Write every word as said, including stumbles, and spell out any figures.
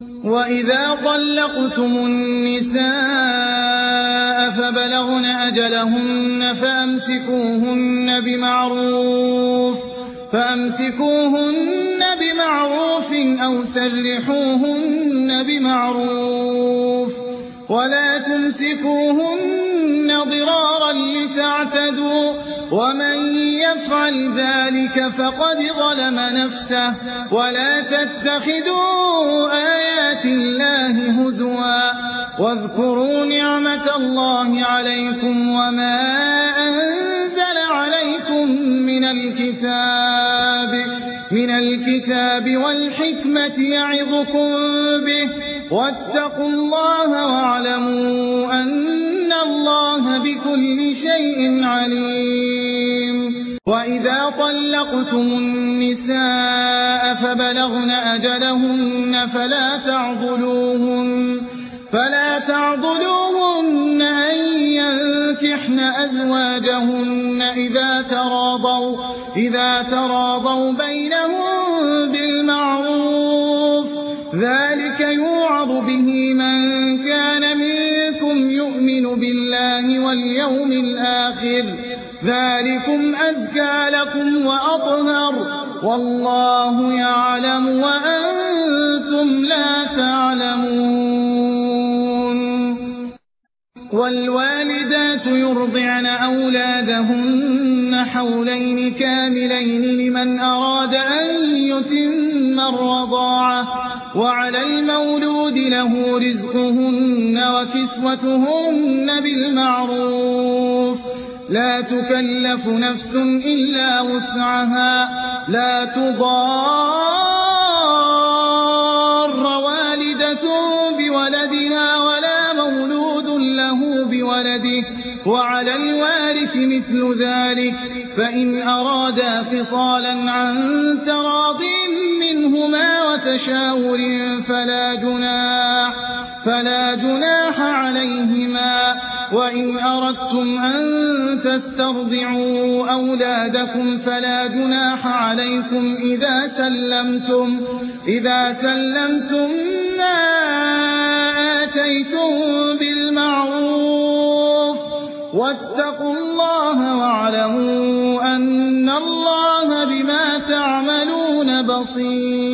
وإذا طلقتم النساء فبلغن أجلهن فأمسكوهن بمعروف فأمسكوهن بمعروف أو سرحوهن بمعروف ولا تمسكوهن ضرارا لتعتدوا ومن يفعل ذلك فقد ظلم نفسه ولا تتخذوا آيات الله هزوا واذكروا نعمة الله عليكم وما أنزل عليكم من الكتاب من الكتاب والحكمة يعظكم به واتقوا الله واعلموا أن الله بكل شيء عليم. وإذا طلقتم النساء فبلغن أجلهن فلا تعضلوهن فلا تعضلوهن أن ينكحن أزواجهن إذا تراضوا إذا تراضوا بينهم بالمعروف ذلك يوعظ به من كان منكم يؤمن بالله واليوم الآخر ذلكم أزكى لكم وأطهر والله يعلم وأنتم لا تعلمون. والوالدات يرضعن أولادهن حولين كاملين لمن أراد أن يتم الرضاعة وعلى المولود له رزقهن وكسوتهن بالمعروف لا تكلف نفس إلا وسعها لا تضار والدة بولدها ولا مولود له بولده وعلى الوارث مثل ذلك فإن أرادا فصالا عن تراض منهما وتشاور فلا جناح فلا جناح عليهما. وإن أردتم أن تسترضعوا أولادكم فلا جناح عليكم إذا سلمتم إذا سلمتم ما آتيتم بالمعروف واتقوا الله واعلموا أن الله بما تعملون بصير.